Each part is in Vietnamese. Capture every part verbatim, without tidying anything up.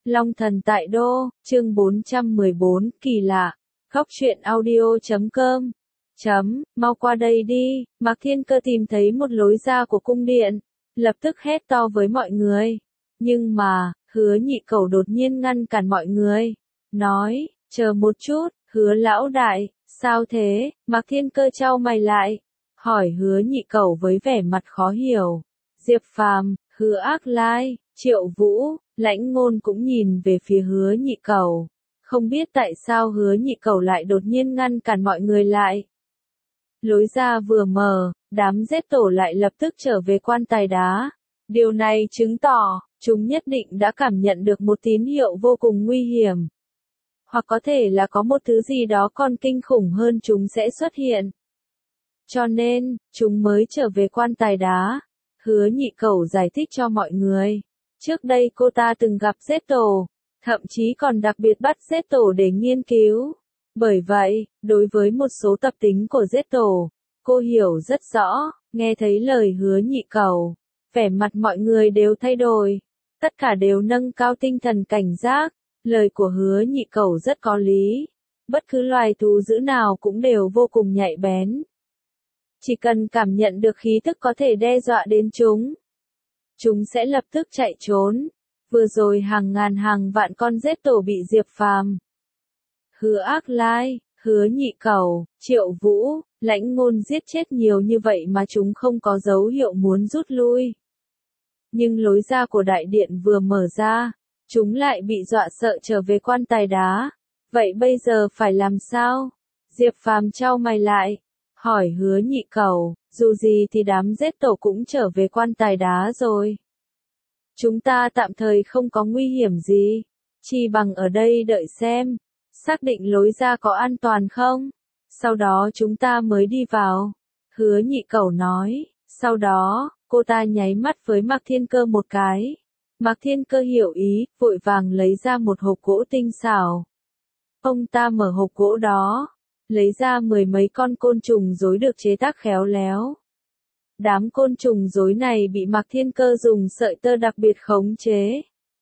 Long thần tại đô, chương bốn trăm mười bốn, kỳ lạ. Góc truyện audio chấm com. Chấm, mau qua đây đi. Mạc Thiên Cơ tìm thấy một lối ra của cung điện, lập tức hét to với mọi người. Nhưng mà, Hứa Nhị Cẩu đột nhiên ngăn cản mọi người, nói, chờ một chút, Hứa lão đại, sao thế? Mạc Thiên Cơ chau mày lại, hỏi Hứa Nhị Cẩu với vẻ mặt khó hiểu. Diệp Phàm, Hứa Ác Lai, Triệu Vũ, Lãnh Ngôn cũng nhìn về phía Hứa Nhị Cẩu. Không biết tại sao Hứa Nhị Cẩu lại đột nhiên ngăn cản mọi người lại. Lối ra vừa mở, đám giết tổ lại lập tức trở về quan tài đá. Điều này chứng tỏ, chúng nhất định đã cảm nhận được một tín hiệu vô cùng nguy hiểm. Hoặc có thể là có một thứ gì đó còn kinh khủng hơn chúng sẽ xuất hiện. Cho nên, chúng mới trở về quan tài đá. Hứa Nhị Cẩu giải thích cho mọi người. Trước đây cô ta từng gặp giết tổ, thậm chí còn đặc biệt bắt giết tổ để nghiên cứu. Bởi vậy, đối với một số tập tính của giết tổ, cô hiểu rất rõ. Nghe thấy lời Hứa Nhị Cẩu, vẻ mặt mọi người đều thay đổi. Tất cả đều nâng cao tinh thần cảnh giác. Lời của Hứa Nhị Cẩu rất có lý. Bất cứ loài thú dữ nào cũng đều vô cùng nhạy bén. Chỉ cần cảm nhận được khí tức có thể đe dọa đến chúng, chúng sẽ lập tức chạy trốn. Vừa rồi hàng ngàn hàng vạn con giết tổ bị Diệp Phàm, Hứa Ác Lai, Hứa Nhị Cẩu, Triệu Vũ, Lãnh Ngôn giết chết nhiều như vậy mà chúng không có dấu hiệu muốn rút lui. Nhưng lối ra của đại điện vừa mở ra, chúng lại bị dọa sợ trở về quan tài đá. Vậy bây giờ phải làm sao? Diệp Phàm chau mày lại, hỏi Hứa Nhị Cẩu, dù gì thì đám giết tổ cũng trở về quan tài đá rồi. Chúng ta tạm thời không có nguy hiểm gì, chỉ bằng ở đây đợi xem, xác định lối ra có an toàn không, sau đó chúng ta mới đi vào. Hứa Nhị Cẩu nói, sau đó, cô ta nháy mắt với Mạc Thiên Cơ một cái. Mạc Thiên Cơ hiểu ý, vội vàng lấy ra một hộp gỗ tinh xảo. Ông ta mở hộp gỗ đó, lấy ra mười mấy con côn trùng rối được chế tác khéo léo. Đám côn trùng rối này bị Mạc Thiên Cơ dùng sợi tơ đặc biệt khống chế.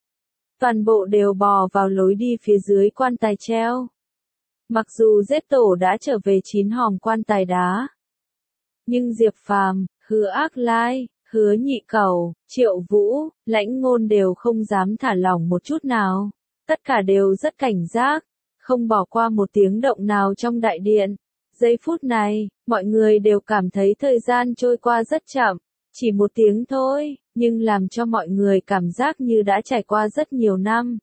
Toàn bộ đều bò vào lối đi phía dưới quan tài treo. Mặc dù giết tổ đã trở về chín hòm quan tài đá, nhưng Diệp Phàm, Hứa Ác Lai, Hứa Nhị Cẩu, Triệu Vũ, Lãnh Ngôn đều không dám thả lỏng một chút nào. Tất cả đều rất cảnh giác, không bỏ qua một tiếng động nào trong đại điện. Giây phút này, mọi người đều cảm thấy thời gian trôi qua rất chậm, chỉ một tiếng thôi, nhưng làm cho mọi người cảm giác như đã trải qua rất nhiều năm.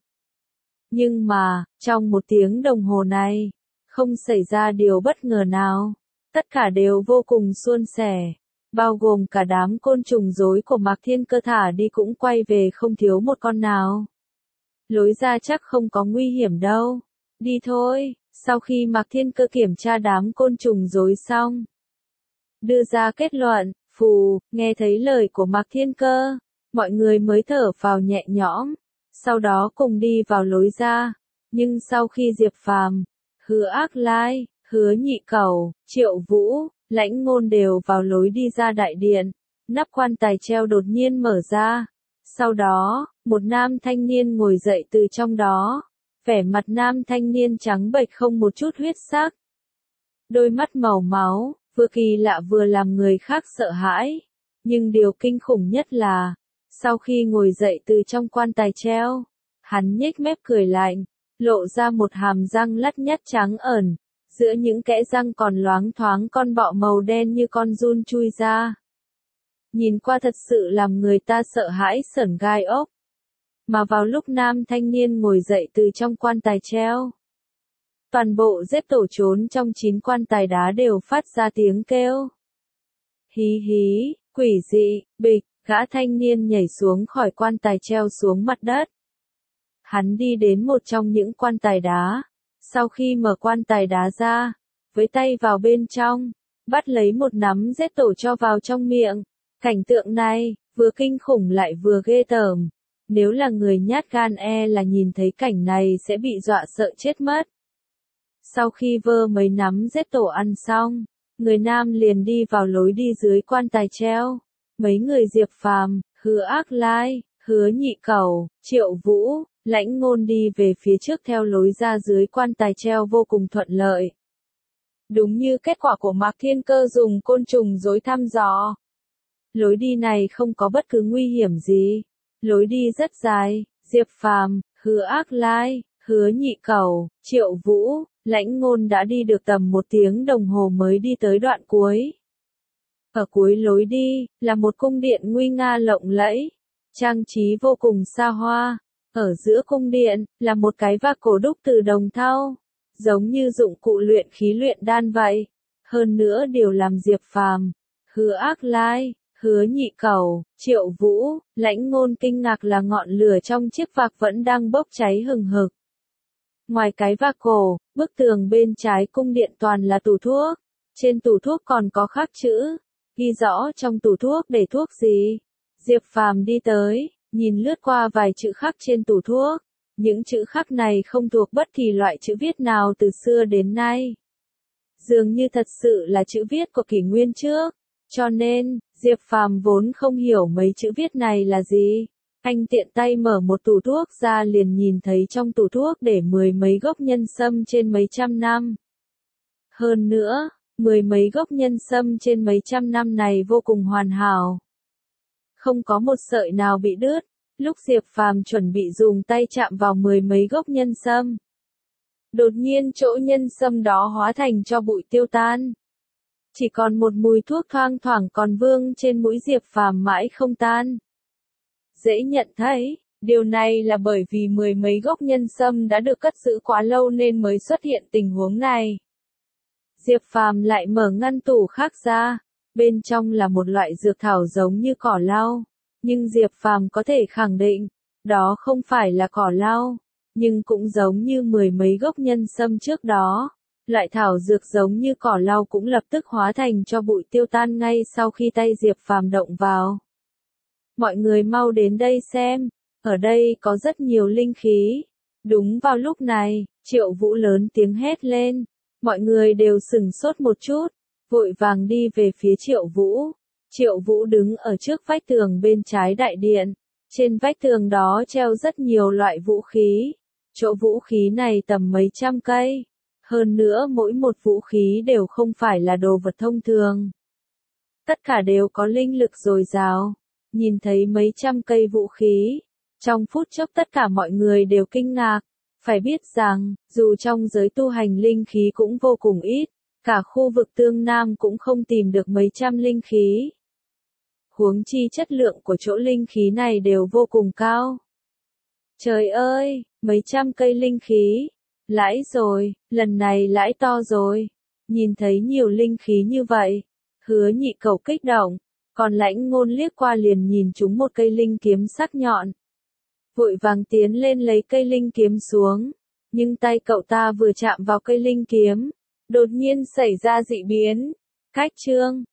Nhưng mà, trong một tiếng đồng hồ này, không xảy ra điều bất ngờ nào. Tất cả đều vô cùng suôn sẻ, bao gồm cả đám côn trùng rối của Mạc Thiên Cơ thả đi cũng quay về không thiếu một con nào. Lối ra chắc không có nguy hiểm đâu. Đi thôi. Sau khi Mạc Thiên Cơ kiểm tra đám côn trùng rối xong, đưa ra kết luận, phù, nghe thấy lời của Mạc Thiên Cơ, mọi người mới thở phào nhẹ nhõm, sau đó cùng đi vào lối ra. Nhưng sau khi Diệp Phàm, Hứa Ác Lai, Hứa Nhị Cẩu, Triệu Vũ, Lãnh Ngôn đều vào lối đi ra đại điện, nắp quan tài treo đột nhiên mở ra. Sau đó, một nam thanh niên ngồi dậy từ trong đó. Vẻ mặt nam thanh niên trắng bệch không một chút huyết sắc. Đôi mắt màu máu, vừa kỳ lạ vừa làm người khác sợ hãi. Nhưng điều kinh khủng nhất là, sau khi ngồi dậy từ trong quan tài treo, hắn nhếch mép cười lạnh, lộ ra một hàm răng lắt nhắt trắng ẩn. Giữa những kẽ răng còn loáng thoáng con bọ màu đen như con giun chui ra. Nhìn qua thật sự làm người ta sợ hãi sởn gai ốc. Mà vào lúc nam thanh niên ngồi dậy từ trong quan tài treo, toàn bộ giết tổ trốn trong chín quan tài đá đều phát ra tiếng kêu. Hí hí, quỷ dị, bịch, gã thanh niên nhảy xuống khỏi quan tài treo xuống mặt đất. Hắn đi đến một trong những quan tài đá, sau khi mở quan tài đá ra, với tay vào bên trong, bắt lấy một nắm giết tổ cho vào trong miệng. Cảnh tượng này, vừa kinh khủng lại vừa ghê tởm. Nếu là người nhát gan e là nhìn thấy cảnh này sẽ bị dọa sợ chết mất. Sau khi vơ mấy nắm giết tổ ăn xong, người nam liền đi vào lối đi dưới quan tài treo. Mấy người Diệp Phàm, Hứa Ác Lai, Hứa Nhị Cẩu, Triệu Vũ, Lãnh Ngôn đi về phía trước theo lối ra dưới quan tài treo vô cùng thuận lợi. Đúng như kết quả của Mạc Thiên Cơ dùng côn trùng rối thăm dò. Lối đi này không có bất cứ nguy hiểm gì. Lối đi rất dài, Diệp Phàm, Hứa Ác Lai, Hứa Nhị Cẩu, Triệu Vũ, Lãnh Ngôn đã đi được tầm một tiếng đồng hồ mới đi tới đoạn cuối. Ở cuối lối đi, là một cung điện nguy nga lộng lẫy, trang trí vô cùng xa hoa. Ở giữa cung điện, là một cái vạc cổ đúc từ đồng thau, giống như dụng cụ luyện khí luyện đan vậy. Hơn nữa điều làm Diệp Phàm, Hứa Ác Lai, Hứa Nhị Cẩu, Triệu Vũ, Lãnh Ngôn kinh ngạc là ngọn lửa trong chiếc vạc vẫn đang bốc cháy hừng hực. Ngoài cái vạc cổ, bức tường bên trái cung điện toàn là tủ thuốc. Trên tủ thuốc còn có khắc chữ, ghi rõ trong tủ thuốc để thuốc gì. Diệp Phàm đi tới, nhìn lướt qua vài chữ khắc trên tủ thuốc. Những chữ khắc này không thuộc bất kỳ loại chữ viết nào từ xưa đến nay. Dường như thật sự là chữ viết của kỷ nguyên trước. Cho nên, Diệp Phàm vốn không hiểu mấy chữ viết này là gì. Anh tiện tay mở một tủ thuốc ra liền nhìn thấy trong tủ thuốc để mười mấy gốc nhân sâm trên mấy trăm năm. Hơn nữa, mười mấy gốc nhân sâm trên mấy trăm năm này vô cùng hoàn hảo. Không có một sợi nào bị đứt. Lúc Diệp Phàm chuẩn bị dùng tay chạm vào mười mấy gốc nhân sâm, đột nhiên chỗ nhân sâm đó hóa thành tro bụi tiêu tan. Chỉ còn một mùi thuốc thoang thoảng còn vương trên mũi Diệp Phàm mãi không tan. Dễ nhận thấy, điều này là bởi vì mười mấy gốc nhân sâm đã được cất giữ quá lâu nên mới xuất hiện tình huống này. Diệp Phàm lại mở ngăn tủ khác ra, bên trong là một loại dược thảo giống như cỏ lau. Nhưng Diệp Phàm có thể khẳng định, đó không phải là cỏ lau, nhưng cũng giống như mười mấy gốc nhân sâm trước đó. Loại thảo dược giống như cỏ lau cũng lập tức hóa thành cho bụi tiêu tan ngay sau khi tay Diệp Phàm động vào. Mọi người mau đến đây xem, ở đây có rất nhiều linh khí. Đúng vào lúc này, Triệu Vũ lớn tiếng hét lên, mọi người đều sửng sốt một chút, vội vàng đi về phía Triệu Vũ. Triệu Vũ đứng ở trước vách tường bên trái đại điện, trên vách tường đó treo rất nhiều loại vũ khí. Chỗ vũ khí này tầm mấy trăm cây. Hơn nữa mỗi một vũ khí đều không phải là đồ vật thông thường. Tất cả đều có linh lực dồi dào. Nhìn thấy mấy trăm cây vũ khí, trong phút chốc tất cả mọi người đều kinh ngạc. Phải biết rằng, dù trong giới tu hành linh khí cũng vô cùng ít, cả khu vực Tương Nam cũng không tìm được mấy trăm linh khí. Huống chi chất lượng của chỗ linh khí này đều vô cùng cao. Trời ơi, mấy trăm cây linh khí. Lãi rồi, lần này lãi to rồi. Nhìn thấy nhiều linh khí như vậy, Hứa Nhị Cẩu kích động, còn Lãnh Ngôn liếc qua liền nhìn trúng một cây linh kiếm sắc nhọn. Vội vàng tiến lên lấy cây linh kiếm xuống, nhưng tay cậu ta vừa chạm vào cây linh kiếm, đột nhiên xảy ra dị biến. Cách chương